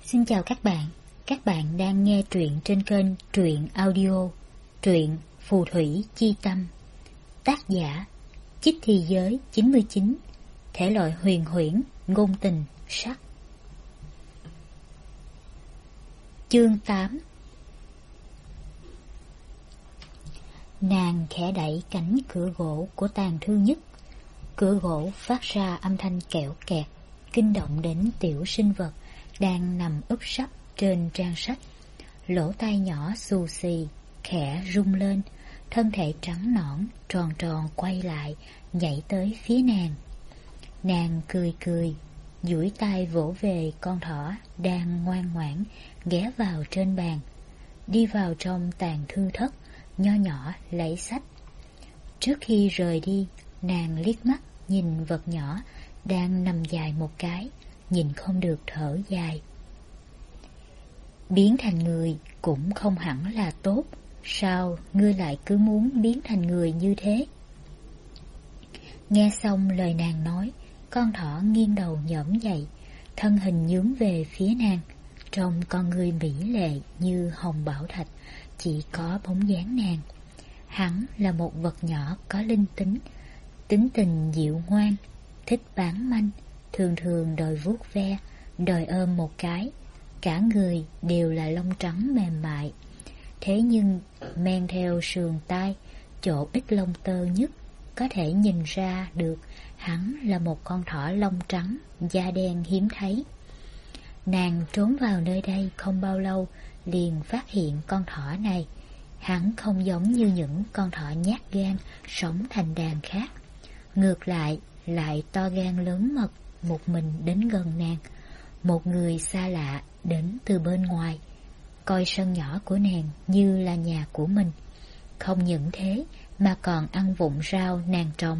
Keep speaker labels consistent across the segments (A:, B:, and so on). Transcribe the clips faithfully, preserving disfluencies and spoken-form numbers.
A: Xin chào các bạn, các bạn đang nghe truyện trên kênh Truyện Audio, truyện Phù Thủy Chi Tâm. Tác giả Chích Thi Giới chín mươi chín, thể loại huyền huyễn, ngôn tình, sắc. Chương tám. Nàng khẽ đẩy cánh cửa gỗ của tàng thư nhất. Cửa gỗ phát ra âm thanh kẹo kẹt, kinh động đến tiểu sinh vật đang nằm úp sấp trên trang sách. Lỗ tai nhỏ xù xì, khẽ rung lên, thân thể trắng nõn, tròn tròn quay lại, nhảy tới phía nàng. Nàng cười cười, duỗi tay vỗ về con thỏ đang ngoan ngoãn ghé vào trên bàn. Đi vào trong tàng thư thất, nho nhỏ lấy sách. Trước khi rời đi, nàng liếc mắt nhìn vật nhỏ đang nằm dài một cái, nhìn không được thở dài. Biến thành người cũng không hẳn là tốt, sao ngươi lại cứ muốn biến thành người như thế? Nghe xong lời nàng nói, con thỏ nghiêng đầu nhổm dậy, thân hình nhướng về phía nàng. Trong con ngươi mỹ lệ như hồng bảo thạch, chỉ có bóng dáng nàng. Hắn là một vật nhỏ có linh tính, tính tình dịu ngoan, thích bán manh, thường thường đòi vuốt ve, đòi ôm một cái. Cả người đều là lông trắng mềm mại. Thế nhưng men theo sườn tai, chỗ ít lông tơ nhất, có thể nhìn ra được hắn là một con thỏ lông trắng, da đen hiếm thấy. Nàng trốn vào nơi đây không bao lâu, liền phát hiện con thỏ này. Hắn không giống như những con thỏ nhát gan sống thành đàn khác. Ngược lại, lại to gan lớn mật, một mình đến gần nàng. Một người xa lạ đến từ bên ngoài, coi sân nhỏ của nàng như là nhà của mình. Không những thế mà còn ăn vụng rau nàng trồng.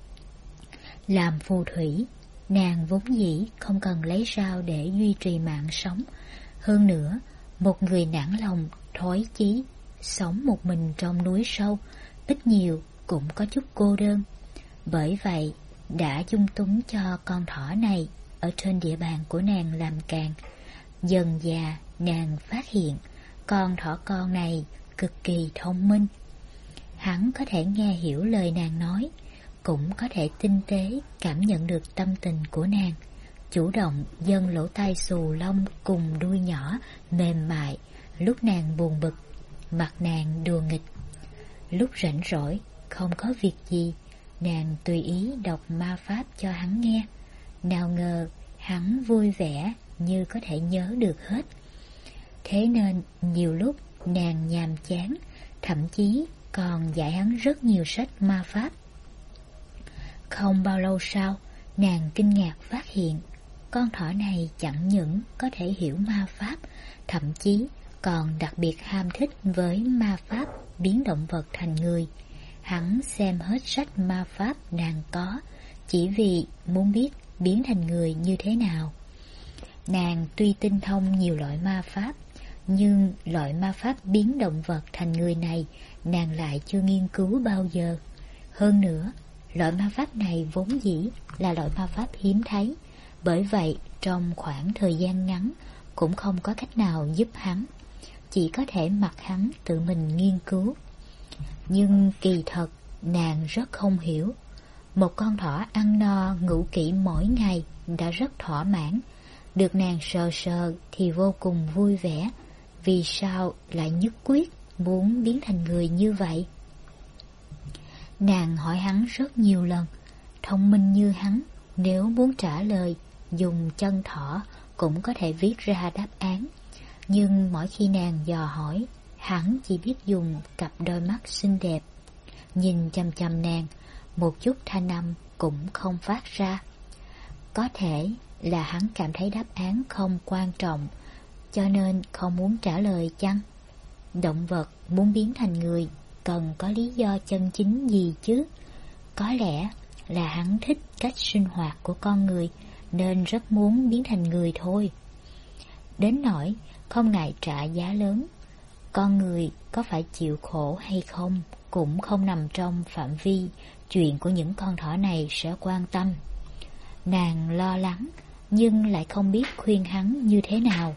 A: Làm phù thủy, nàng vốn dĩ không cần lấy rau để duy trì mạng sống. Hơn nữa, một người nản lòng, thói chí, sống một mình trong núi sâu, ít nhiều cũng có chút cô đơn. Bởi vậy, đã dung túng cho con thỏ này ở trên địa bàn của nàng làm càng. Dần dà nàng phát hiện con thỏ con này cực kỳ thông minh. Hắn có thể nghe hiểu lời nàng nói, cũng có thể tinh tế cảm nhận được tâm tình của nàng, chủ động dâng lỗ tai xù lông cùng đuôi nhỏ mềm mại lúc nàng buồn bực, mặt nàng đùa nghịch. Lúc rảnh rỗi không có việc gì, nàng tùy ý đọc ma pháp cho hắn nghe. Nào ngờ hắn vui vẻ như có thể nhớ được hết. Thế nên nhiều lúc nàng nhàm chán, thậm chí còn dạy hắn rất nhiều sách ma pháp. Không bao lâu sau, nàng kinh ngạc phát hiện con thỏ này chẳng những có thể hiểu ma pháp, thậm chí còn đặc biệt ham thích với ma pháp biến động vật thành người. Hắn xem hết sách ma pháp nàng có, chỉ vì muốn biết biến thành người như thế nào. Nàng tuy tinh thông nhiều loại ma pháp, nhưng loại ma pháp biến động vật thành người này nàng lại chưa nghiên cứu bao giờ. Hơn nữa, loại ma pháp này vốn dĩ là loại ma pháp hiếm thấy, bởi vậy trong khoảng thời gian ngắn cũng không có cách nào giúp hắn, chỉ có thể mặc hắn tự mình nghiên cứu. Nhưng kỳ thật nàng rất không hiểu, một con thỏ ăn no ngủ kỹ mỗi ngày đã rất thỏa mãn, được nàng sờ sờ thì vô cùng vui vẻ, vì sao lại nhất quyết muốn biến thành người như vậy? Nàng hỏi hắn rất nhiều lần, thông minh như hắn, nếu muốn trả lời, dùng chân thỏ cũng có thể viết ra đáp án. Nhưng mỗi khi nàng dò hỏi, hắn chỉ biết dùng cặp đôi mắt xinh đẹp, nhìn chằm chằm nàng, một chút thanh âm cũng không phát ra. Có thể là hắn cảm thấy đáp án không quan trọng, cho nên không muốn trả lời chăng? Động vật muốn biến thành người cần có lý do chân chính gì chứ? Có lẽ là hắn thích cách sinh hoạt của con người, nên rất muốn biến thành người thôi. Đến nỗi không ngại trả giá lớn, con người có phải chịu khổ hay không cũng không nằm trong phạm vi chuyện của những con thỏ này sẽ quan tâm. Nàng lo lắng nhưng lại không biết khuyên hắn như thế nào.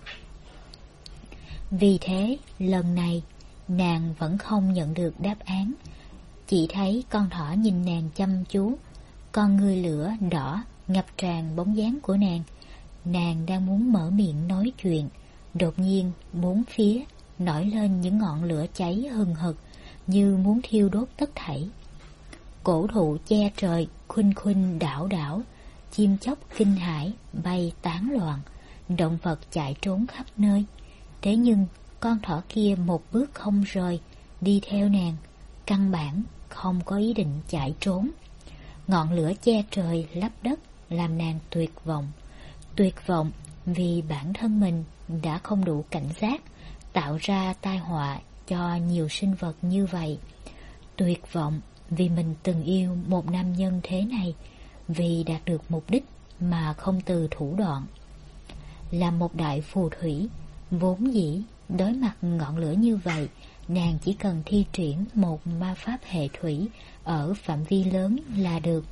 A: Vì thế, lần này, nàng vẫn không nhận được đáp án. Chỉ thấy con thỏ nhìn nàng chăm chú, con ngươi lửa đỏ ngập tràn bóng dáng của nàng. Nàng đang muốn mở miệng nói chuyện, đột nhiên bốn phía nổi lên những ngọn lửa cháy hừng hực như muốn thiêu đốt tất thảy. Cổ thụ che trời khuynh khuynh đảo đảo, chim chóc kinh hãi bay tán loạn, động vật chạy trốn khắp nơi. Thế nhưng con thỏ kia một bước không rời, đi theo nàng, căn bản không có ý định chạy trốn. Ngọn lửa che trời lấp đất làm nàng tuyệt vọng. Tuyệt vọng vì bản thân mình đã không đủ cảnh giác, tạo ra tai họa cho nhiều sinh vật như vậy. Tuyệt vọng vì mình từng yêu một nam nhân thế này, vì đạt được mục đích mà không từ thủ đoạn. Là một đại phù thủy, vốn dĩ đối mặt ngọn lửa như vậy, nàng chỉ cần thi triển một ma pháp hệ thủy ở phạm vi lớn là được.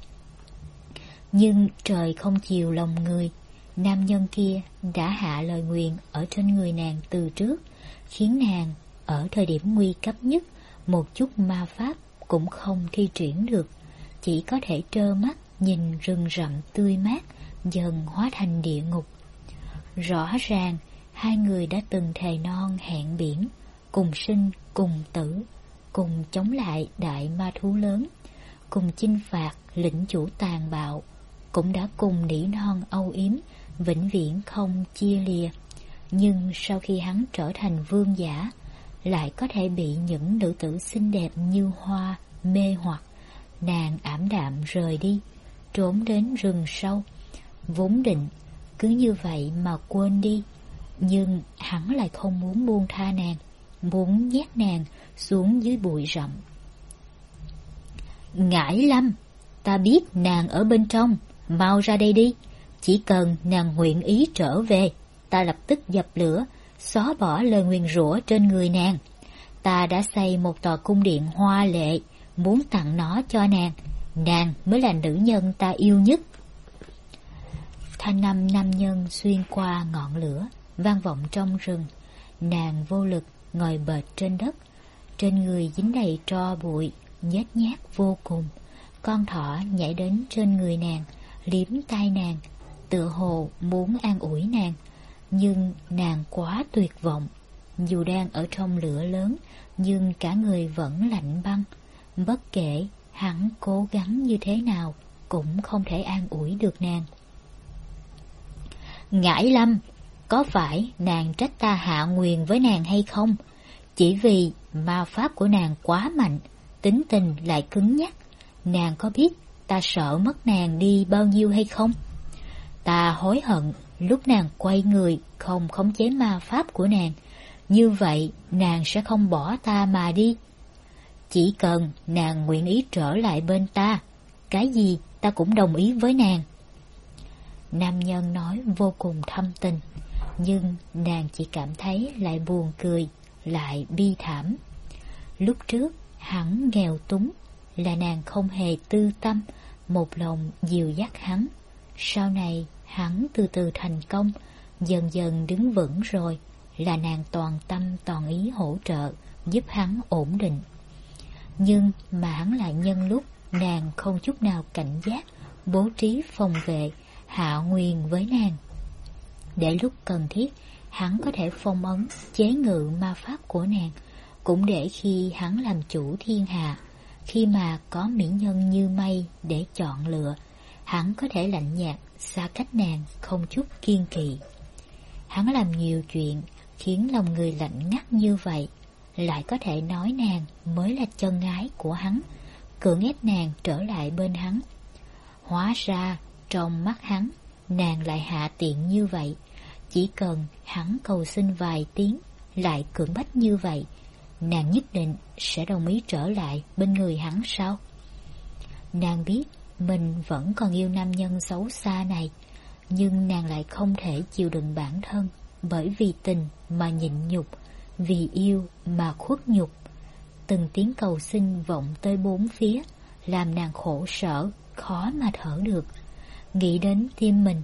A: Nhưng trời không chiều lòng người, nam nhân kia đã hạ lời nguyền ở trên người nàng từ trước, khiến nàng ở thời điểm nguy cấp nhất một chút ma pháp cũng không thi triển được, chỉ có thể trơ mắt nhìn rừng rậm tươi mát dần hóa thành địa ngục. Rõ ràng hai người đã từng thề non hẹn biển, cùng sinh cùng tử, cùng chống lại đại ma thú lớn, cùng chinh phạt lĩnh chủ tàn bạo, cũng đã cùng nỉ non âu yếm, vĩnh viễn không chia lìa. Nhưng sau khi hắn trở thành vương giả, lại có thể bị những nữ tử xinh đẹp như hoa mê hoặc. Nàng ảm đạm rời đi, trốn đến rừng sâu, vốn định cứ như vậy mà quên đi. Nhưng hắn lại không muốn buông tha nàng, muốn nhét nàng xuống dưới bụi rậm. Ngải Lâm, ta biết nàng ở bên trong, mau ra đây đi. Chỉ cần nàng nguyện ý trở về, ta lập tức dập lửa, xóa bỏ lời nguyền rủa trên người nàng. Ta đã xây một tòa cung điện hoa lệ, muốn tặng nó cho nàng. Nàng mới là nữ nhân ta yêu nhất. Thanh âm nam nhân xuyên qua ngọn lửa, vang vọng trong rừng. Nàng vô lực ngồi bệt trên đất, trên người dính đầy tro bụi, nhếch nhác vô cùng. Con thỏ nhảy đến trên người nàng, liếm tai nàng, tựa hồ muốn an ủi nàng. Nhưng nàng quá tuyệt vọng. Dù đang ở trong lửa lớn, nhưng cả người vẫn lạnh băng. Bất kể hắn cố gắng như thế nào, cũng không thể an ủi được nàng. Ngải Lâm, có phải nàng trách ta hạ nguyền với nàng hay không? Chỉ vì ma pháp của nàng quá mạnh, tính tình lại cứng nhắc. Nàng có biết ta sợ mất nàng đi bao nhiêu hay không? Ta hối hận lúc nàng quay người không khống chế ma pháp của nàng. Như vậy nàng sẽ không bỏ ta mà đi. Chỉ cần nàng nguyện ý trở lại bên ta, cái gì ta cũng đồng ý với nàng. Nam nhân nói vô cùng thâm tình, nhưng nàng chỉ cảm thấy lại buồn cười, lại bi thảm. Lúc trước hắn nghèo túng, là nàng không hề tư tâm, một lòng dìu dắt hắn. Sau này hắn từ từ thành công, dần dần đứng vững rồi, là nàng toàn tâm toàn ý hỗ trợ, giúp hắn ổn định. Nhưng mà hắn lại nhân lúc nàng không chút nào cảnh giác, bố trí phòng vệ, hạ nguyền với nàng. Để lúc cần thiết, hắn có thể phong ấn, chế ngự ma pháp của nàng, cũng để khi hắn làm chủ thiên hạ, khi mà có mỹ nhân như mây để chọn lựa, hắn có thể lạnh nhạt, xa cách nàng không chút kiên kỵ. Hắn làm nhiều chuyện khiến lòng người lạnh ngắt như vậy, lại có thể nói nàng mới là chân ái của hắn, cưỡng ép nàng trở lại bên hắn. Hóa ra trong mắt hắn, nàng lại hạ tiện như vậy. Chỉ cần hắn cầu xin vài tiếng, lại cưỡng bách như vậy, nàng nhất định sẽ đồng ý trở lại bên người hắn sao? Nàng biết mình vẫn còn yêu nam nhân xấu xa này, nhưng nàng lại không thể chịu đựng bản thân, bởi vì tình mà nhịn nhục, vì yêu mà khuất nhục. Từng tiếng cầu xin vọng tới bốn phía, làm nàng khổ sở, khó mà thở được. Nghĩ đến tim mình,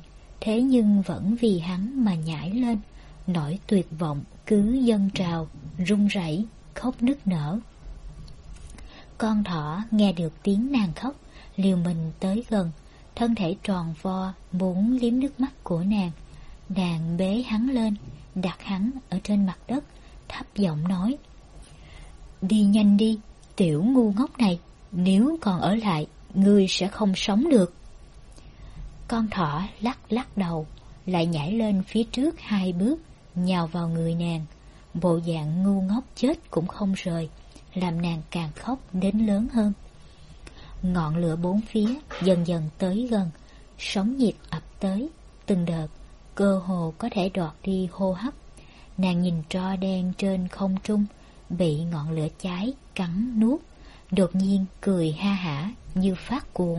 A: thế nhưng vẫn vì hắn mà nhảy lên, nỗi tuyệt vọng cứ dâng trào, run rẩy, khóc nức nở. Con thỏ nghe được tiếng nàng khóc, liều mình tới gần, thân thể tròn vo muốn liếm nước mắt của nàng. Nàng bế hắn lên, đặt hắn ở trên mặt đất, thấp giọng nói: "Đi nhanh đi, tiểu ngu ngốc này, nếu còn ở lại, ngươi sẽ không sống được." Con thỏ lắc lắc đầu, lại nhảy lên phía trước hai bước, nhào vào người nàng. Bộ dạng ngu ngốc chết cũng không rời, làm nàng càng khóc đến lớn hơn. Ngọn lửa bốn phía dần dần tới gần, sóng nhiệt ập tới, từng đợt, cơ hồ có thể đoạt đi hô hấp. Nàng nhìn tro đen trên không trung, bị ngọn lửa cháy, cắn nuốt, đột nhiên cười ha hả như phát cuồng.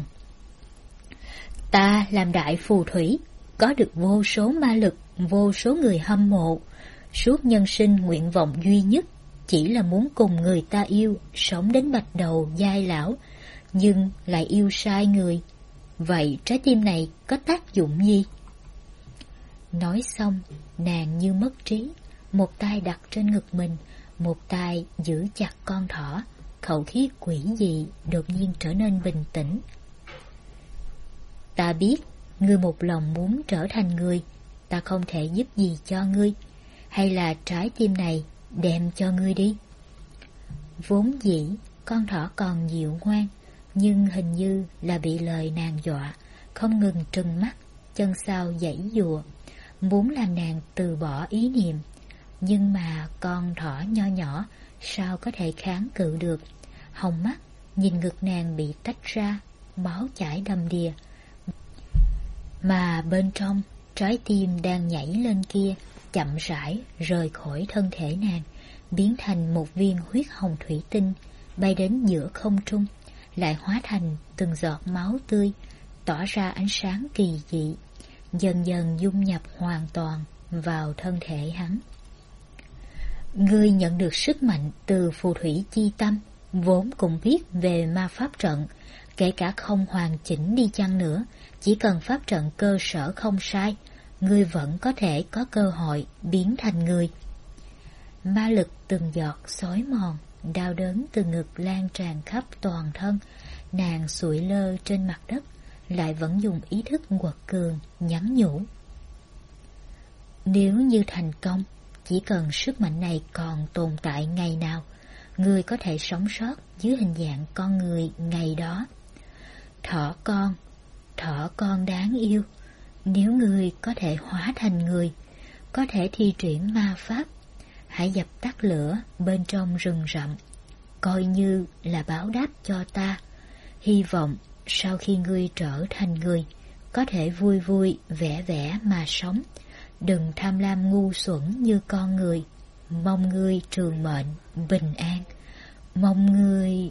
A: "Ta làm đại phù thủy, có được vô số ma lực, vô số người hâm mộ. Suốt nhân sinh nguyện vọng duy nhất chỉ là muốn cùng người ta yêu, sống đến bạch đầu giai lão, nhưng lại yêu sai người. Vậy trái tim này có tác dụng gì?" Nói xong, nàng như mất trí, một tay đặt trên ngực mình, một tay giữ chặt con thỏ, khẩu khí quỷ dị đột nhiên trở nên bình tĩnh. "Ta biết, ngươi một lòng muốn trở thành người, ta không thể giúp gì cho ngươi, hay là trái tim này đem cho ngươi đi." Vốn dĩ, con thỏ còn dịu ngoan, nhưng hình như là bị lời nàng dọa, không ngừng trừng mắt, chân sau giãy giụa, muốn làm nàng từ bỏ ý niệm. Nhưng mà con thỏ nho nhỏ sao có thể kháng cự được, hồng mắt nhìn ngực nàng bị tách ra, máu chảy đầm đìa. Mà bên trong, trái tim đang nhảy lên kia chậm rãi rời khỏi thân thể nàng, biến thành một viên huyết hồng thủy tinh, bay đến giữa không trung, lại hóa thành từng giọt máu tươi, tỏa ra ánh sáng kỳ dị, dần dần dung nhập hoàn toàn vào thân thể hắn. "Ngươi nhận được sức mạnh từ phù thủy chi tâm, vốn cũng biết về ma pháp trận, kể cả không hoàn chỉnh đi chăng nữa, chỉ cần pháp trận cơ sở không sai, ngươi vẫn có thể có cơ hội biến thành người." Ma lực từng giọt xói mòn, đau đớn từ ngực lan tràn khắp toàn thân. Nàng sụi lơ trên mặt đất, lại vẫn dùng ý thức quật cường nhắn nhủ: "Nếu như thành công, chỉ cần sức mạnh này còn tồn tại ngày nào, ngươi có thể sống sót dưới hình dạng con người ngày đó. Thỏ con, thỏ con đáng yêu, nếu ngươi có thể hóa thành người, có thể thi triển ma pháp, hãy dập tắt lửa bên trong rừng rậm, coi như là báo đáp cho ta. Hy vọng sau khi ngươi trở thành người, có thể vui vui vẻ vẻ mà sống, đừng tham lam ngu xuẩn như con người. Mong ngươi trường mệnh, bình an. Mong ngươi..."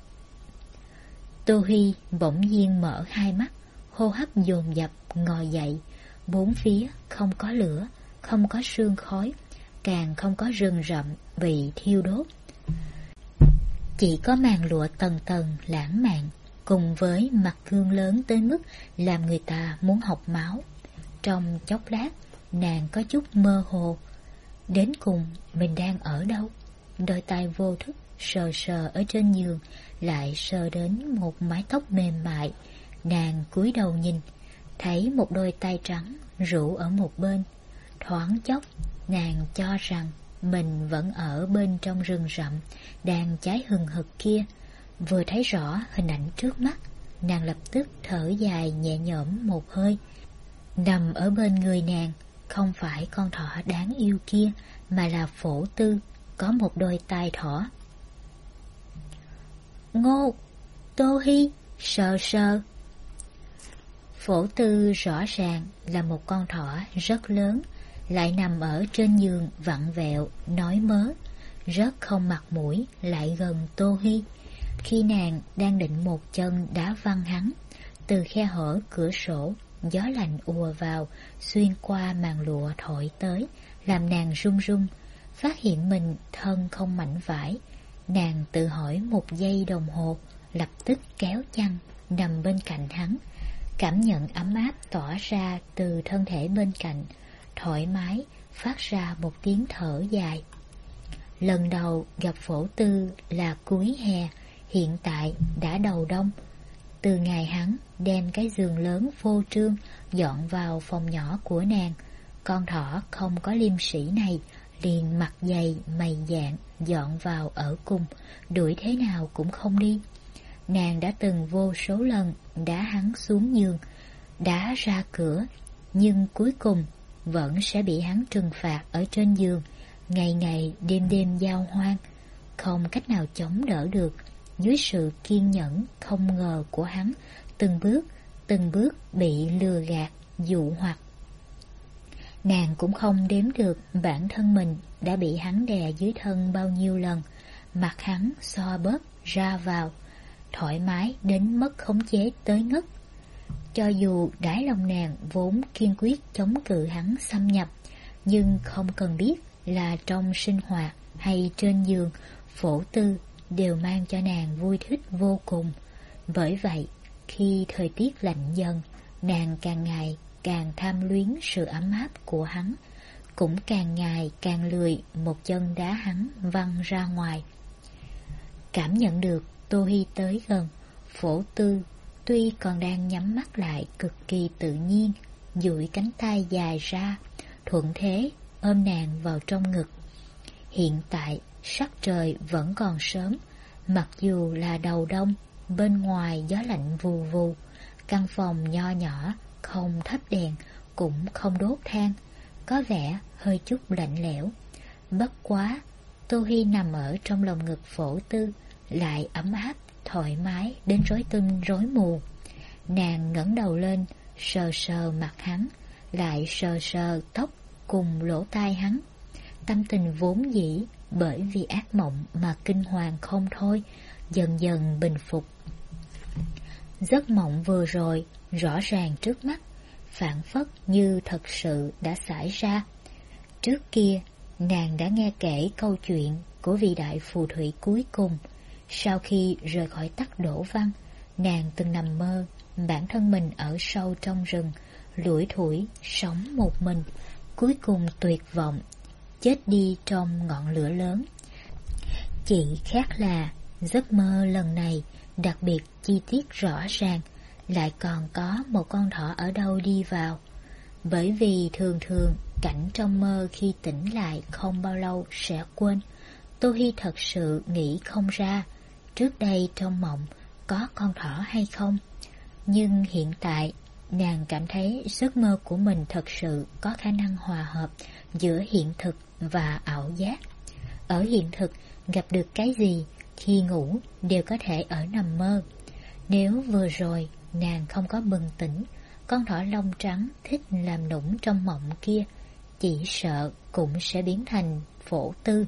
A: Tô Huy bỗng nhiên mở hai mắt, hô hấp dồn dập, ngồi dậy. Bốn phía không có lửa, không có sương khói, càng không có rừng rậm bị thiêu đốt. Chỉ có màn lụa tầng tầng lãng mạn, cùng với mặt gương lớn tới mức làm người ta muốn học máu. Trong chốc lát, nàng có chút mơ hồ. Đến cùng mình đang ở đâu? Đôi tay vô thức sờ sờ ở trên giường, lại sờ đến một mái tóc mềm mại. Nàng cúi đầu nhìn, thấy một đôi tay trắng rũ ở một bên. Thoáng chốc, nàng cho rằng mình vẫn ở bên trong rừng rậm đang cháy hừng hực kia. Vừa thấy rõ hình ảnh trước mắt, nàng lập tức thở dài nhẹ nhõm một hơi. Nằm ở bên người nàng không phải con thỏ đáng yêu kia, mà là Phổ Tư, có một đôi tai thỏ. "Ngô, Tô Hi, sờ sờ." Phổ Tư rõ ràng là một con thỏ rất lớn, lại nằm ở trên giường vặn vẹo, nói mớ, rất không mặt mũi lại gần Tô Hi. Khi nàng đang định một chân đá văng hắn, từ khe hở cửa sổ, gió lạnh ùa vào, xuyên qua màn lụa thổi tới, làm nàng run run, phát hiện mình thân không mảnh vải. Nàng tự hỏi một giây đồng hồ, lập tức kéo chăn, nằm bên cạnh hắn. cảm nhận ấm áp tỏa ra từ thân thể bên cạnh, thoải mái, phát ra một tiếng thở dài. Lần đầu gặp Phổ Tư là cuối hè, hiện tại đã đầu đông. Từ ngày hắn đem cái giường lớn phô trương dọn vào phòng nhỏ của nàng, con thỏ không có liêm sĩ này liền mặt dày mày dạn dọn vào ở cùng, đuổi thế nào cũng không đi. Nàng đã từng vô số lần đá hắn xuống giường, đá ra cửa, nhưng cuối cùng vẫn sẽ bị hắn trừng phạt ở trên giường, ngày ngày đêm đêm giao hoan, không cách nào chống đỡ được. Dưới sự kiên nhẫn không ngờ của hắn, từng bước từng bước bị lừa gạt dụ hoặc. Nàng cũng không đếm được bản thân mình đã bị hắn đè dưới thân bao nhiêu lần, mặt hắn xoa bóp ra vào, thoải mái đến mất khống chế tới ngất. Cho dù đáy lòng nàng vốn kiên quyết chống cự hắn xâm nhập, nhưng không cần biết là trong sinh hoạt hay trên giường, Phổ Tư đều mang cho nàng vui thích vô cùng. Bởi vậy, khi thời tiết lạnh dần, nàng càng ngày càng tham luyến sự ấm áp của hắn, cũng càng ngày càng lười một chân đá hắn văng ra ngoài. Cảm nhận được Tô Hi tới gần, Phổ Tư tuy còn đang nhắm mắt lại cực kỳ tự nhiên, duỗi cánh tay dài ra, thuận thế ôm nàng vào trong ngực. Hiện tại sắc trời vẫn còn sớm, mặc dù là đầu đông, bên ngoài gió lạnh vù vù, căn phòng nho nhỏ không thắp đèn cũng không đốt than, có vẻ hơi chút lạnh lẽo. Bất quá, Tô Hi nằm ở trong lòng ngực Phổ Tư lại ấm áp, thoải mái đến rối tinh rối mù. Nàng ngẩng đầu lên, sờ sờ mặt hắn, lại sờ sờ tóc cùng lỗ tai hắn. Tâm tình vốn dĩ bởi vì ác mộng mà kinh hoàng không thôi, dần dần bình phục. Giấc mộng vừa rồi rõ ràng trước mắt, phảng phất như thật sự đã xảy ra. Trước kia, nàng đã nghe kể câu chuyện của vị đại phù thủy cuối cùng. Sau khi rời khỏi Tắc Đổ Văn, nàng từng nằm mơ bản thân mình ở sâu trong rừng, lủi thủi sống một mình, cuối cùng tuyệt vọng chết đi trong ngọn lửa lớn. Chỉ khác là giấc mơ lần này đặc biệt chi tiết rõ ràng, lại còn có một con thỏ ở đâu đi vào. Bởi vì thường thường cảnh trong mơ khi tỉnh lại không bao lâu sẽ quên, Tô Hi thật sự nghĩ không ra trước đây trong mộng có con thỏ hay không. Nhưng hiện tại nàng cảm thấy giấc mơ của mình thật sự có khả năng hòa hợp giữa hiện thực và ảo giác. Ở hiện thực gặp được cái gì, khi ngủ đều có thể ở nằm mơ. Nếu vừa rồi nàng không có bừng tỉnh, con thỏ lông trắng thích làm nũng trong mộng kia chỉ sợ cũng sẽ biến thành Phổ Tư.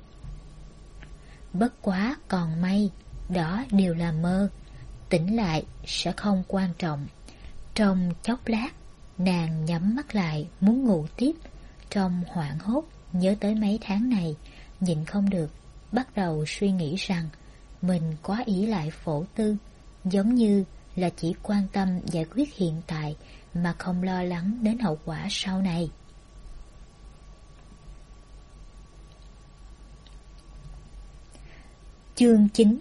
A: Bất quá còn may, đó đều là mơ, tỉnh lại sẽ không quan trọng. Trong chốc lát, nàng nhắm mắt lại muốn ngủ tiếp. Trong hoảng hốt nhớ tới mấy tháng này, nhịn không được bắt đầu suy nghĩ rằng mình quá ỷ lại Phổ Tư, giống như là chỉ quan tâm giải quyết hiện tại mà không lo lắng đến hậu quả sau này. Chương chín.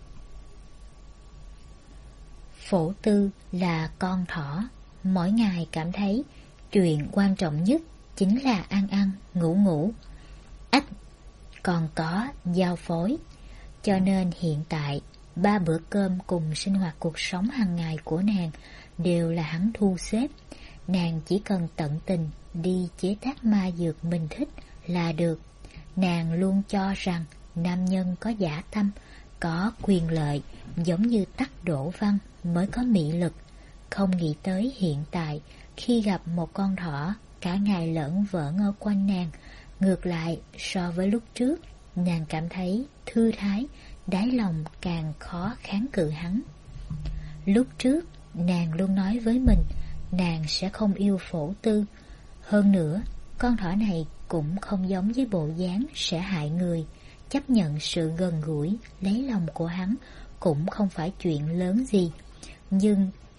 A: Phổ Tư là con thỏ, mỗi ngày cảm thấy chuyện quan trọng nhất chính là ăn ăn, ngủ ngủ. Ách, còn có giao phối. Cho nên hiện tại, ba bữa cơm cùng sinh hoạt cuộc sống hàng ngày của nàng đều là hắn thu xếp. Nàng chỉ cần tận tình đi chế tác ma dược mình thích là được. Nàng luôn cho rằng nam nhân có dã tâm, có quyền lợi, giống như Tắc Đổ Văn mới có mị lực. Không nghĩ tới hiện tại, khi gặp một con thỏ cả ngày lởn vởn ở quanh nàng, ngược lại so với lúc trước, nàng cảm thấy thư thái, đáy lòng càng khó kháng cự hắn. Lúc trước, nàng luôn nói với mình, nàng sẽ không yêu Phổ Tư. Hơn nữa, con thỏ này cũng không giống với bộ dáng sẽ hại người. Chấp nhận sự gần gũi, lấy lòng của hắn cũng không phải chuyện lớn gì. Nhưng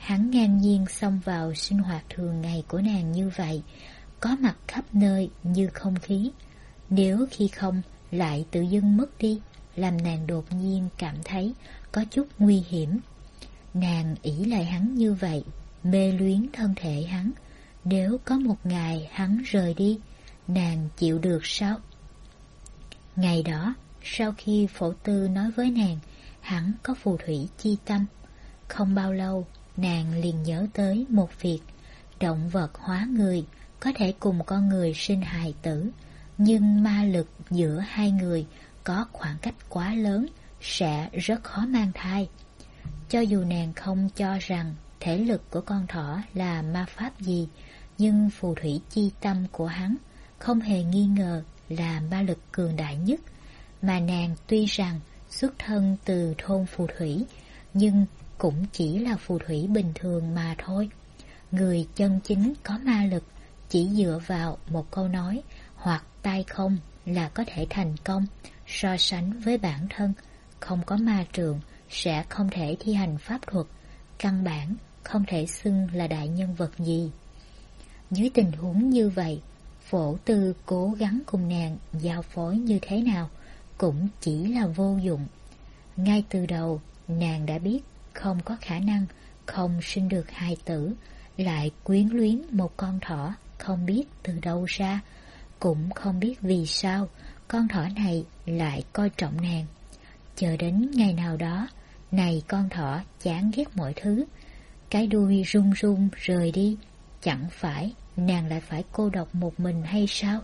A: Hắn ngang nhiên xông vào sinh hoạt thường ngày của nàng như vậy, có mặt khắp nơi như không khí. Nếu khi không lại tự dưng mất đi, làm nàng đột nhiên cảm thấy có chút nguy hiểm. Nàng ỷ lại hắn như vậy, mê luyến thân thể hắn. Nếu có một ngày hắn rời đi, nàng chịu được sao? Ngày đó, sau khi Phổ Tư nói với nàng, hắn có phù thủy chi tâm. Không bao lâu, nàng liền nhớ tới một việc. Động vật hóa người có thể cùng con người sinh hài tử, nhưng ma lực giữa hai người có khoảng cách quá lớn, sẽ rất khó mang thai. Cho dù nàng không cho rằng thể lực của con thỏ là ma pháp gì, nhưng phù thủy chi tâm của hắn không hề nghi ngờ là ma lực cường đại nhất. Mà nàng tuy rằng xuất thân từ thôn phù thủy, nhưng cũng chỉ là phù thủy bình thường mà thôi. Người chân chính có ma lực chỉ dựa vào một câu nói hoặc tay không là có thể thành công. So sánh với bản thân, không có ma trượng sẽ không thể thi hành pháp thuật, căn bản không thể xưng là đại nhân vật gì. Dưới tình huống như vậy, Phổ Tư cố gắng cùng nàng giao phối như thế nào cũng chỉ là vô dụng. Ngay từ đầu, nàng đã biết không có khả năng không sinh được hài tử, lại quyến luyến một con thỏ không biết từ đâu ra, cũng không biết vì sao con thỏ này lại coi trọng nàng. Chờ đến ngày nào đó, này con thỏ chán ghét mọi thứ, cái đuôi run run rời đi, chẳng phải nàng lại phải cô độc một mình hay sao?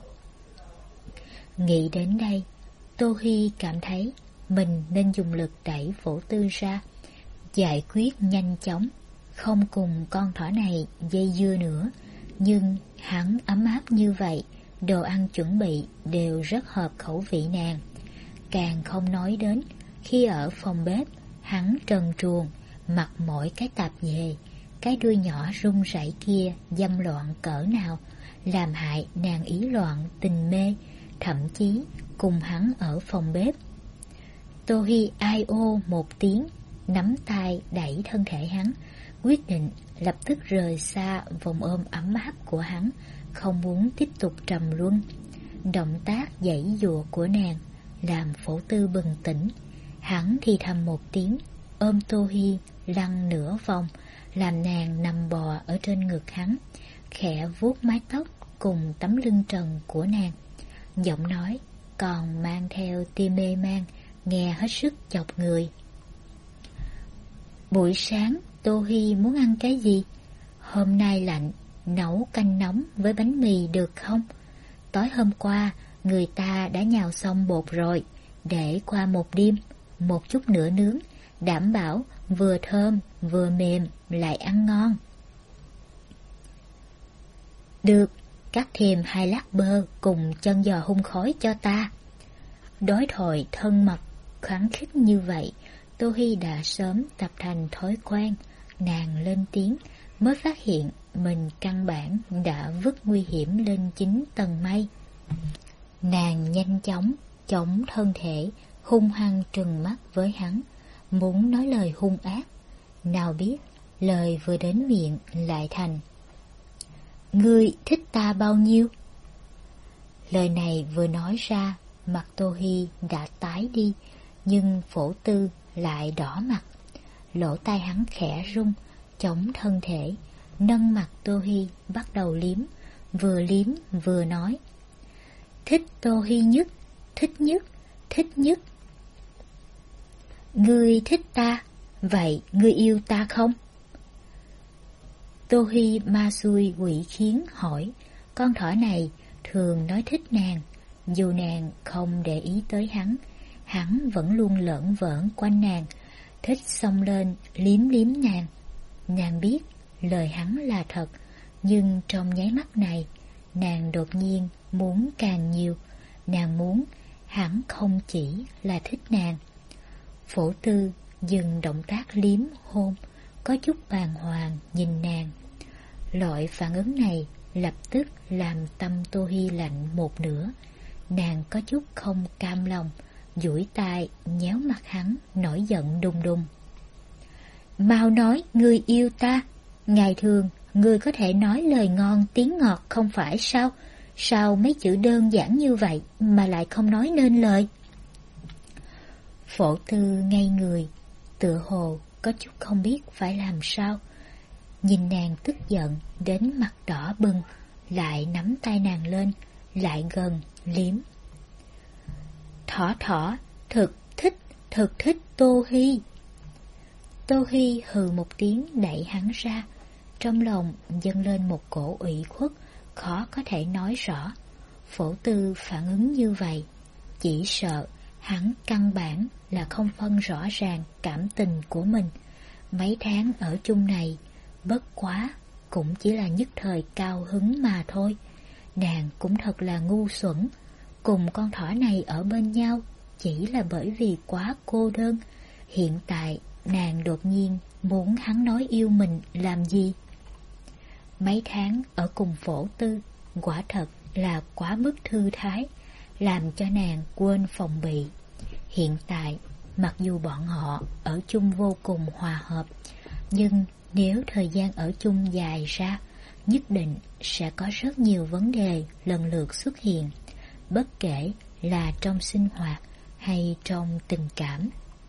A: Nghĩ đến đây, Tô Hi cảm thấy mình nên dùng lực đẩy Phổ Tư ra, giải quyết nhanh chóng, không cùng con thỏ này dây dưa nữa. Nhưng hắn ấm áp như vậy, đồ ăn chuẩn bị đều rất hợp khẩu vị nàng. Càng không nói đến khi ở phòng bếp, hắn trần truồng, mặc mỗi cái tạp dề, cái đuôi nhỏ run rẩy kia dâm loạn cỡ nào, làm hại nàng ý loạn tình mê, thậm chí cùng hắn ở phòng bếp. Tô Hi ai ô một tiếng, nắm tay đẩy thân thể hắn, quyết định lập tức rời xa vòng ôm ấm áp của hắn, không muốn tiếp tục trầm luân. Động tác giãy giụa của nàng làm Phổ Tư bừng tỉnh. Hắn thì thầm một tiếng, ôm Tô Hi lăn nửa vòng, làm nàng nằm bò ở trên ngực hắn, khẽ vuốt mái tóc cùng tấm lưng trần của nàng. Giọng nói còn mang theo tia mê man, nghe hết sức chọc người. Buổi sáng Tô Hi muốn ăn cái gì? Hôm nay lạnh, nấu canh nóng với bánh mì được không? Tối hôm qua người ta đã nhào xong bột rồi, để qua một đêm, một chút nữa nướng, đảm bảo vừa thơm vừa mềm lại ăn ngon. Được, cắt thêm hai lát bơ cùng chân giò hun khói cho ta. Đối thoại thân mật khắng khích như vậy, Tô Hi đã sớm tập thành thói quen. Nàng lên tiếng mới phát hiện mình căn bản đã vứt nguy hiểm lên chính tầng mây. Nàng nhanh chóng chống thân thể, hung hăng trừng mắt với hắn, muốn nói lời hung ác. Nào biết lời vừa đến miệng lại thành: Ngươi thích ta bao nhiêu? Lời này vừa nói ra, mặt Tô Hi đã tái đi, nhưng Phổ Tư lại đỏ mặt. Lỗ tai hắn khẽ rung, chống thân thể, nâng mặt Tô Hi bắt đầu liếm, vừa liếm vừa nói: Thích Tô Hi nhất, thích nhất, thích nhất. Ngươi thích ta, vậy ngươi yêu ta không? Tô Hi ma xui quỷ khiến hỏi. Con thỏ này thường nói thích nàng, dù nàng không để ý tới hắn, hắn vẫn luôn lởn vởn quanh nàng, thích xông lên liếm liếm nàng. Nàng biết lời hắn là thật, nhưng trong nháy mắt này, nàng đột nhiên muốn càng nhiều. Nàng muốn hắn không chỉ là thích nàng. Phổ Tư dừng động tác liếm hôn, có chút bàng hoàng nhìn nàng. Loại phản ứng này lập tức làm tâm Tô Hi lạnh một nửa. Nàng có chút không cam lòng, duỗi tay nhéo mặt hắn, nổi giận đùng đùng. Mau nói ngươi yêu ta, Ngày thường, ngươi có thể nói lời ngon tiếng ngọt không phải sao? Sao mấy chữ đơn giản như vậy mà lại không nói nên lời? Phổ Tư ngây người, tựa hồ có chút không biết phải làm sao. Nhìn nàng tức giận đến mặt đỏ bừng, lại nắm tay nàng lên, lại gần liếm. Thỏ thỏ, thực thích, thực thích Tô Hi. Tô Hi hừ một tiếng đẩy hắn ra, trong lòng dâng lên một cổ ủy khuất, khó có thể nói rõ. Phổ Tư phản ứng như vậy, chỉ sợ hắn căn bản là không phân rõ ràng cảm tình của mình. Mấy tháng ở chung này, bất quá cũng chỉ là nhất thời cao hứng mà thôi. Nàng cũng thật là ngu xuẩn, cùng con thỏ này ở bên nhau chỉ là bởi vì quá cô đơn. Hiện tại nàng đột nhiên muốn hắn nói yêu mình làm gì? Mấy tháng ở cùng Phổ Tư quả thật là quá mức thư thái, làm cho nàng quên phòng bị. Hiện tại, mặc dù bọn họ ở chung vô cùng hòa hợp, nhưng nếu thời gian ở chung dài ra, nhất định sẽ có rất nhiều vấn đề lần lượt xuất hiện, bất kể là trong sinh hoạt hay trong tình cảm.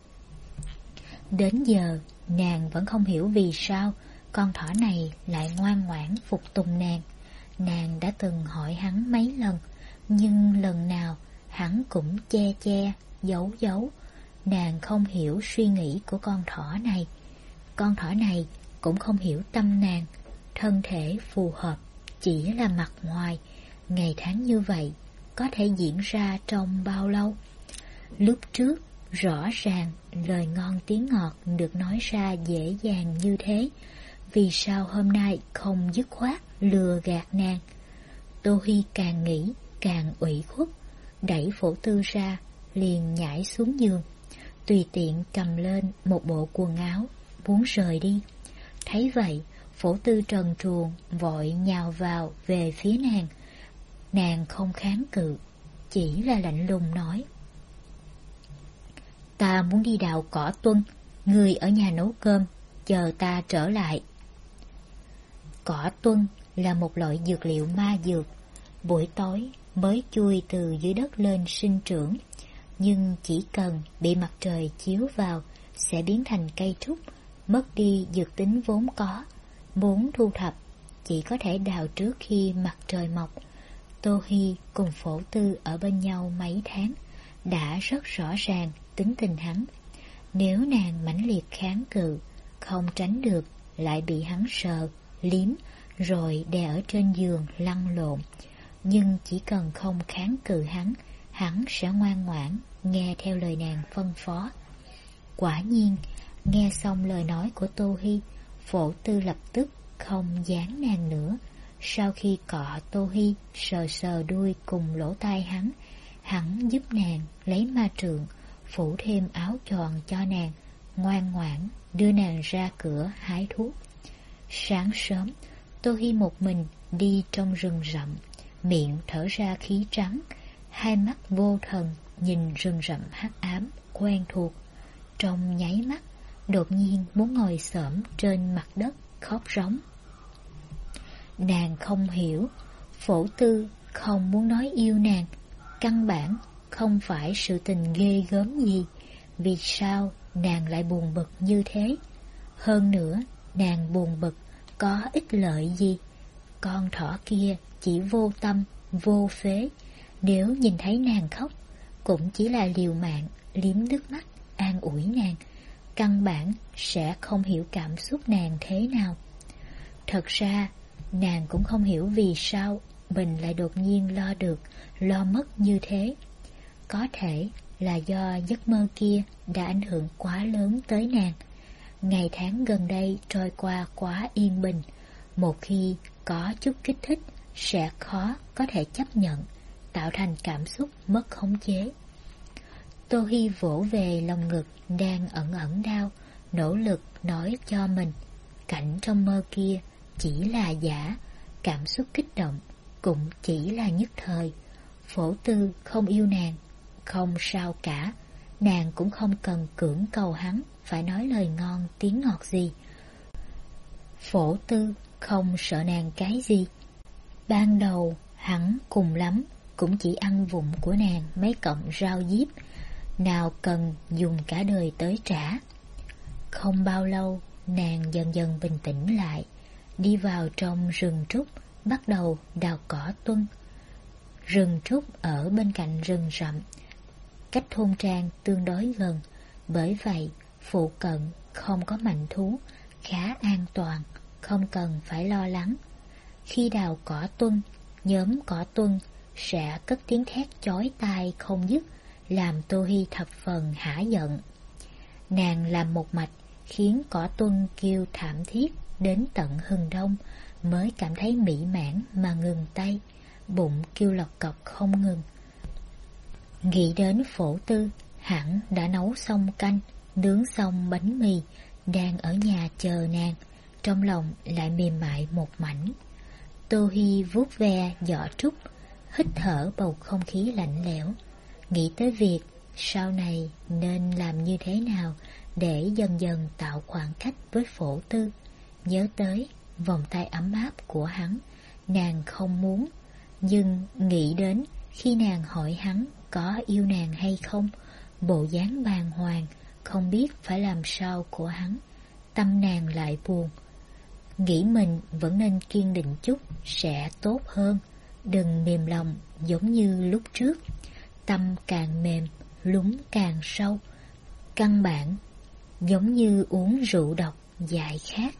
A: Đến giờ, nàng vẫn không hiểu vì sao con thỏ này lại ngoan ngoãn phục tùng nàng. Nàng đã từng hỏi hắn mấy lần, nhưng lần nào hắn cũng che che, giấu giấu. Nàng không hiểu suy nghĩ của con thỏ này. Con thỏ này cũng không hiểu tâm nàng. Thân thể phù hợp chỉ là mặt ngoài. Ngày tháng như vậy có thể diễn ra trong bao lâu? Lúc trước rõ ràng lời ngon tiếng ngọt được nói ra dễ dàng như thế, vì sao hôm nay không dứt khoát lừa gạt nàng? Tô Hi càng nghĩ càng ủy khuất, đẩy Phổ Tư ra, liền nhảy xuống giường, tùy tiện cầm lên một bộ quần áo, muốn rời đi. Thấy vậy, Phổ Tư trần truồng vội nhào vào về phía nàng. Nàng không kháng cự, chỉ là lạnh lùng nói: Ta muốn đi đào cỏ tuân, người ở nhà nấu cơm, chờ ta trở lại. Cỏ tuân là một loại dược liệu ma dược, buổi tối mới chui từ dưới đất lên sinh trưởng, nhưng chỉ cần bị mặt trời chiếu vào sẽ biến thành cây trúc, mất đi dược tính vốn có. Muốn thu thập chỉ có thể đào trước khi mặt trời mọc. Tô Hi cùng Phổ Tư ở bên nhau mấy tháng, đã rất rõ ràng tính tình hắn. Nếu nàng mãnh liệt kháng cự, không tránh được lại bị hắn sờ, liếm, rồi đè ở trên giường lăn lộn. Nhưng chỉ cần không kháng cự hắn, hắn sẽ ngoan ngoãn nghe theo lời nàng phân phó. Quả nhiên, nghe xong lời nói của Tô Hi, Phổ Tư lập tức không dán nàng nữa. Sau khi cọ Tô Hi sờ sờ đuôi cùng lỗ tai hắn, hắn giúp nàng lấy ma trượng, phủ thêm áo choàng cho nàng, ngoan ngoãn đưa nàng ra cửa hái thuốc. Sáng sớm, Tô Hi một mình đi trong rừng rậm, miệng thở ra khí trắng, hai mắt vô thần nhìn rừng rậm hắc ám quen thuộc. Trong nháy mắt, đột nhiên muốn ngồi xổm trên mặt đất khóc rống. Nàng không hiểu, Phổ Tư không muốn nói yêu nàng, căn bản không phải sự tình ghê gớm gì, vì sao nàng lại buồn bực như thế? Hơn nữa, nàng buồn bực có ích lợi gì? Con thỏ kia chỉ vô tâm, vô phế, nếu nhìn thấy nàng khóc, cũng chỉ là liều mạng, liếm nước mắt, an ủi nàng, căn bản sẽ không hiểu cảm xúc nàng thế nào. Thật ra, nàng cũng không hiểu vì sao mình lại đột nhiên lo được, lo mất như thế. Có thể là do giấc mơ kia đã ảnh hưởng quá lớn tới nàng. Ngày tháng gần đây trôi qua quá yên bình, một khi có chút kích thích sẽ khó có thể chấp nhận, tạo thành cảm xúc mất khống chế. Tô Hi vỗ về lòng ngực đang ẩn ẩn đau, nỗ lực nói cho mình cảnh trong mơ kia chỉ là giả, cảm xúc kích động cũng chỉ là nhất thời. Phổ Tư không yêu nàng, không sao cả, nàng cũng không cần cưỡng cầu hắn phải nói lời ngon tiếng ngọt gì. Phổ Tư không sợ nàng cái gì. Ban đầu hắn cùng lắm cũng chỉ ăn vụng của nàng mấy cọng rau diếp, nào cần dùng cả đời tới trả. Không bao lâu, nàng dần dần bình tĩnh lại, đi vào trong rừng trúc, bắt đầu đào cỏ tuân. Rừng trúc ở bên cạnh rừng rậm, cách thôn trang tương đối gần, bởi vậy phụ cận không có mạnh thú, khá an toàn, không cần phải lo lắng. Khi đào cỏ tuân, nhóm cỏ tuân sẽ cất tiếng thét chói tai không dứt, làm Tô Hi thập phần hả giận. Nàng làm một mạch khiến cỏ tuân kêu thảm thiết đến tận hừng đông mới cảm thấy mỹ mãn mà ngừng tay, bụng kêu lọc cọc không ngừng. Nghĩ đến Phổ Tư hẳn đã nấu xong canh, nướng xong bánh mì, đang ở nhà chờ nàng, trong lòng lại mềm mại một mảnh. Tô Hi vuốt ve giỏ trúc, hít thở bầu không khí lạnh lẽo, nghĩ tới việc sau này nên làm như thế nào để dần dần tạo khoảng cách với Phổ Tư. Nhớ tới vòng tay ấm áp của hắn, nàng không muốn, nhưng nghĩ đến khi nàng hỏi hắn có yêu nàng hay không, bộ dáng bàng hoàng, không biết phải làm sao của hắn, tâm nàng lại buồn. Nghĩ mình vẫn nên kiên định chút sẽ tốt hơn, đừng mềm lòng giống như lúc trước. Tâm càng mềm, lún càng sâu, căn bản giống như uống rượu độc dại khát.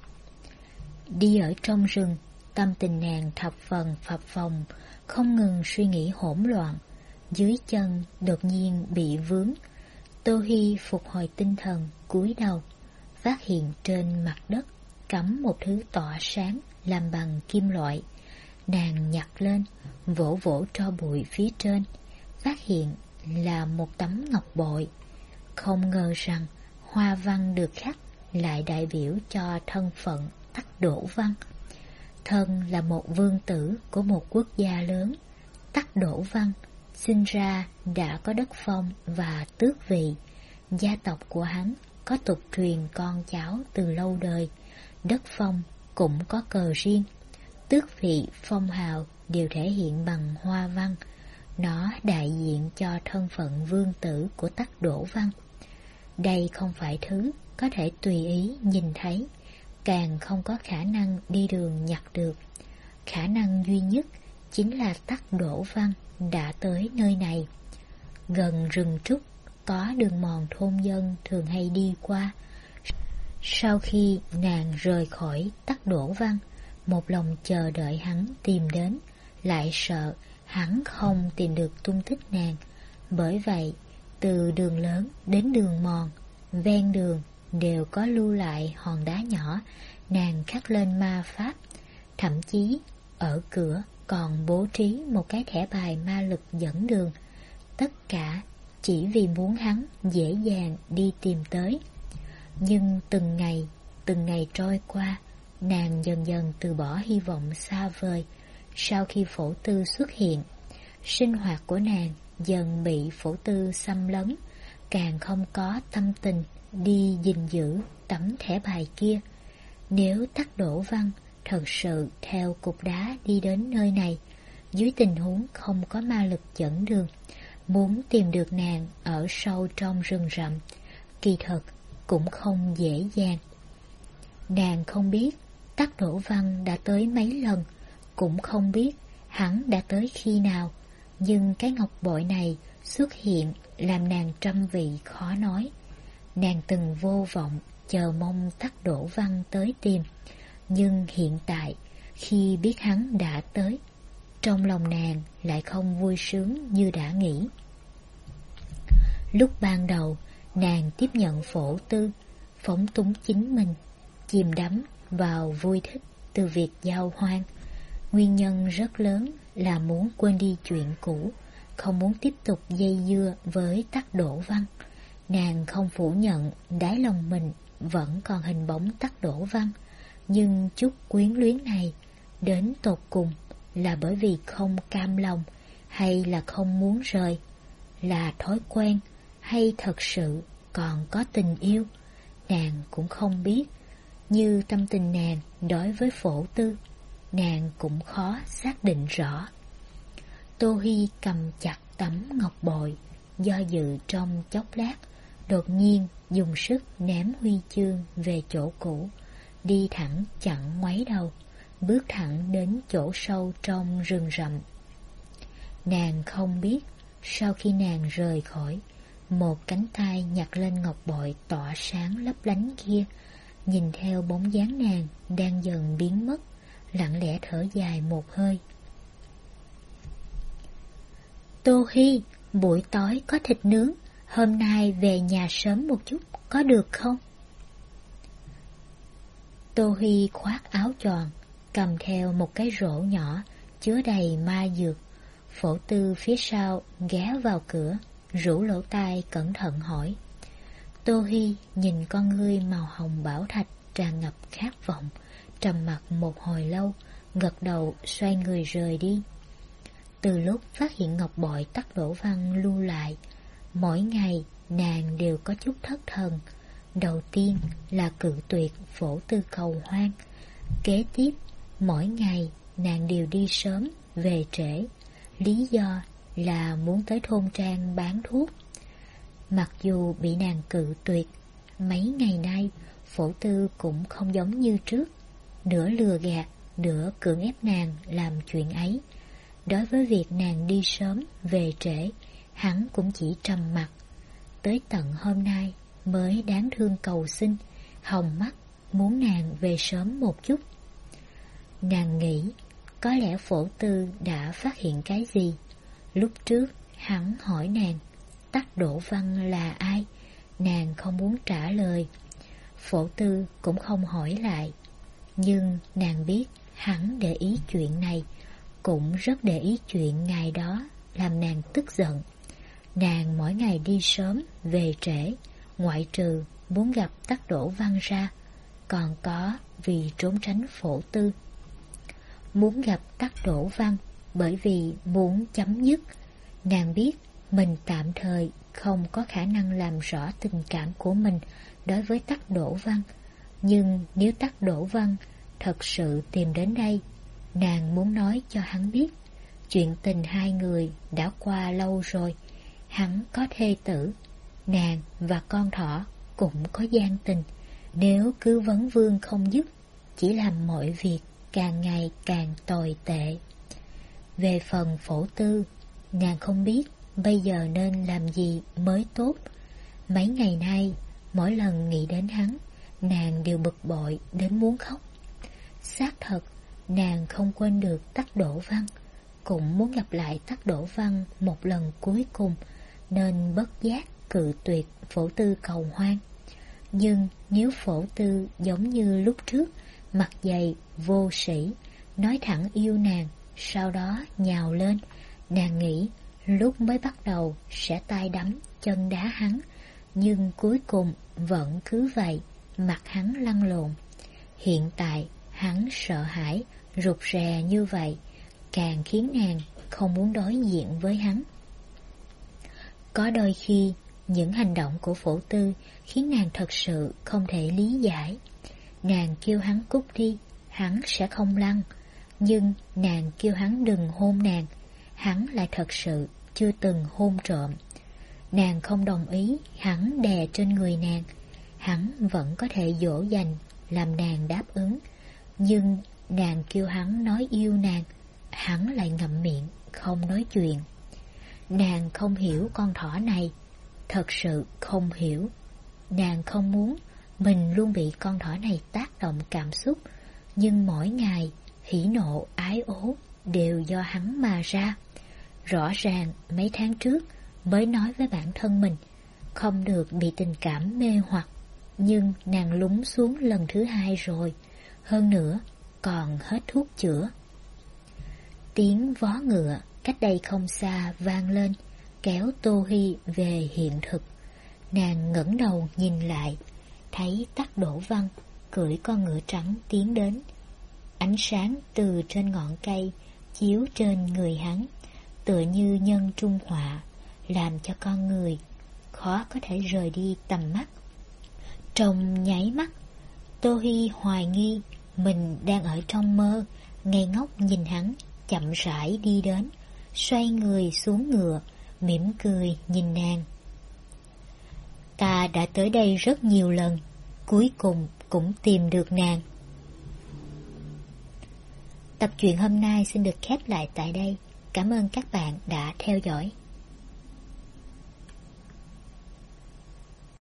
A: Đi ở trong rừng, tâm tình nàng thập phần phập phồng, không ngừng suy nghĩ hỗn loạn. Dưới chân đột nhiên bị vướng. Tô Hi phục hồi tinh thần, cúi đầu, phát hiện trên mặt đất cắm một thứ tỏa sáng làm bằng kim loại. Nàng nhặt lên, vỗ vỗ tro bụi phía trên, phát hiện là một tấm ngọc bội. Không ngờ rằng hoa văn được khắc lại đại biểu cho thân phận Tắc Đỗ Văn. Thân là một vương tử của một quốc gia lớn, Tắc Đỗ Văn sinh ra đã có đất phong và tước vị. Gia tộc của hắn có tục truyền con cháu từ lâu đời. Đất phong cũng có cờ riêng, tước vị, phong hào đều thể hiện bằng hoa văn. Nó đại diện cho thân phận vương tử của Tắc Đỗ Văn. Đây không phải thứ có thể tùy ý nhìn thấy, càng không có khả năng đi đường nhặt được. Khả năng duy nhất chính là Tắc Đỗ Văn đã tới nơi này. Gần rừng trúc có đường mòn thôn dân thường hay đi qua. Sau khi nàng rời khỏi Tắc Đỗ Văn, một lòng chờ đợi hắn tìm đến, lại sợ hắn không tìm được tung tích nàng. Bởi vậy, từ đường lớn đến đường mòn, ven đường đều có lưu lại hòn đá nhỏ, nàng khắc lên ma pháp. Thậm chí ở cửa còn bố trí một cái thẻ bài ma lực dẫn đường. Tất cả chỉ vì muốn hắn dễ dàng đi tìm tới. Nhưng từng ngày, từng ngày trôi qua, nàng dần dần từ bỏ hy vọng xa vời. Sau khi Phổ Tư xuất hiện, sinh hoạt của nàng dần bị Phổ Tư xâm lấn, càng không có tâm tình đi gìn giữ tấm thẻ bài kia. Nếu Tắc Đỗ Văn thật sự theo cục đá đi đến nơi này, dưới tình huống không có ma lực dẫn đường, muốn tìm được nàng ở sâu trong rừng rậm, kỳ thực cũng không dễ dàng. Nàng không biết Tắc Đỗ Văn đã tới mấy lần, cũng không biết hắn đã tới khi nào, nhưng cái ngọc bội này xuất hiện làm nàng trăm vị khó nói. Nàng từng vô vọng chờ mong Tắc Đỗ Văn tới tìm, nhưng hiện tại khi biết hắn đã tới, trong lòng nàng lại không vui sướng như đã nghĩ. Lúc ban đầu, nàng tiếp nhận Phổ Tư, phóng túng chính mình, chìm đắm vào vui thích từ việc giao hoan. Nguyên nhân rất lớn là muốn quên đi chuyện cũ, không muốn tiếp tục dây dưa với Tắc Đỗ Văn. Nàng không phủ nhận đáy lòng mình vẫn còn hình bóng Tắc Đỗ Văn, nhưng chút quyến luyến này đến tột cùng là bởi vì không cam lòng, hay là không muốn rời, là thói quen, hay thật sự còn có tình yêu, nàng cũng không biết. như tâm tình nàng đối với Phổ Tư, nàng cũng khó xác định rõ. Tô Hi cầm chặt tấm ngọc bội, do dự trong chốc lát, đột nhiên dùng sức ném huy chương về chỗ cũ, đi thẳng chẳng ngoáy đầu, bước thẳng đến chỗ sâu trong rừng rậm. Nàng không biết, sau khi nàng rời khỏi, một cánh tay nhặt lên ngọc bội tỏa sáng lấp lánh kia, nhìn theo bóng dáng nàng đang dần biến mất, lặng lẽ thở dài một hơi. Tô Hi, buổi tối có thịt nướng, hôm nay về nhà sớm một chút, có được không? Tô Hi khoác áo choàng, cầm theo một cái rổ nhỏ chứa đầy ma dược. Phổ Tư phía sau ghé vào cửa, rũ lỗ tai cẩn thận hỏi. Tô Hi nhìn con ngươi màu hồng bảo thạch tràn ngập khát vọng, trầm mặc một hồi lâu, gật đầu xoay người rời đi. Từ lúc phát hiện ngọc bội Tắc Đỗ Văn lưu lại, mỗi ngày nàng đều có chút thất thần. Đầu tiên là cự tuyệt Phổ Tư cầu hoan, kế tiếp mỗi ngày nàng đều đi sớm về trễ, lý do là muốn tới thôn trang bán thuốc. Mặc dù bị nàng cự tuyệt, mấy ngày nay Phổ Tư cũng không giống như trước, nửa lừa gạt, nửa cưỡng ép nàng làm chuyện ấy. Đối với việc nàng đi sớm về trễ, hắn cũng chỉ trầm mặc. Tới tận hôm nay mới đáng thương cầu xin, hồng mắt muốn nàng về sớm một chút. Nàng nghĩ, có lẽ Phổ Tư đã phát hiện cái gì. Lúc trước hắn hỏi nàng Tắc Đỗ Văn là ai, nàng không muốn trả lời. Phổ Tư cũng không hỏi lại, nhưng nàng biết hắn để ý chuyện này, cũng rất để ý chuyện ngày đó làm nàng tức giận. Nàng mỗi ngày đi sớm về trễ, ngoại trừ muốn gặp Tắc Đỗ Văn ra, còn có vì trốn tránh Phổ Tư. Muốn gặp Tắc Đỗ Văn bởi vì muốn chấm dứt. Nàng biết mình tạm thời không có khả năng làm rõ tình cảm của mình đối với Tắc Đỗ Văn, nhưng nếu Tắc Đỗ Văn thật sự tìm đến đây, nàng muốn nói cho hắn biết chuyện tình hai người đã qua lâu rồi. Hắn có thê tử, nàng và con thỏ cũng có gian tình. Nếu cứ vấn vương không dứt, chỉ làm mọi việc càng ngày càng tồi tệ. Về phần Phổ Tư, nàng không biết bây giờ nên làm gì mới tốt. Mấy ngày nay, mỗi lần nghĩ đến hắn, nàng đều bực bội đến muốn khóc. Xác thật, nàng không quên được Tắc Đỗ Văn, cũng muốn gặp lại Tắc Đỗ Văn một lần cuối cùng, nên bất giác cự tuyệt Phổ Tư cầu hoan. Nhưng nếu Phổ Tư giống như lúc trước, mặt dày vô sĩ, nói thẳng yêu nàng, sau đó nhào lên, nàng nghĩ lúc mới bắt đầu sẽ tay đấm chân đá hắn, nhưng cuối cùng vẫn cứ vậy, mặt hắn lăn lộn. Hiện tại hắn sợ hãi, rụt rè như vậy, càng khiến nàng không muốn đối diện với hắn. Có đôi khi, những hành động của Phổ Tư khiến nàng thật sự không thể lý giải. Nàng kêu hắn cút đi, hắn sẽ không lăn, nhưng nàng kêu hắn đừng hôn nàng, hắn lại thật sự chưa từng hôn trộm. Nàng không đồng ý hắn đè trên người nàng, hắn vẫn có thể dỗ dành làm nàng đáp ứng, nhưng nàng kêu hắn nói yêu nàng, hắn lại ngậm miệng không nói chuyện. Nàng không hiểu con thỏ này, thật sự không hiểu. Nàng không muốn mình luôn bị con thỏ này tác động cảm xúc, nhưng mỗi ngày hỉ nộ ái ố đều do hắn mà ra. Rõ ràng mấy tháng trước mới nói với bản thân mình không được bị tình cảm mê hoặc, nhưng nàng lún xuống lần thứ hai rồi, hơn nữa còn hết thuốc chữa. Tiếng vó ngựa cách đây không xa vang lên, kéo Tô Hi về hiện thực. Nàng ngẩng đầu nhìn lại, thấy Tắc Đỗ Văn cưỡi con ngựa trắng tiến đến. Ánh sáng từ trên ngọn cây chiếu trên người hắn, tựa như nhân trung họa, làm cho con người khó có thể rời đi tầm mắt. Trong nháy mắt, Tô Hi hoài nghi mình đang ở trong mơ, ngây ngốc nhìn hắn, chậm rãi đi đến, xoay người xuống ngựa, mỉm cười nhìn nàng. Ta đã tới đây rất nhiều lần, cuối cùng cũng tìm được nàng. Tập truyện hôm nay xin được khép lại tại đây. Cảm ơn các bạn đã theo dõi.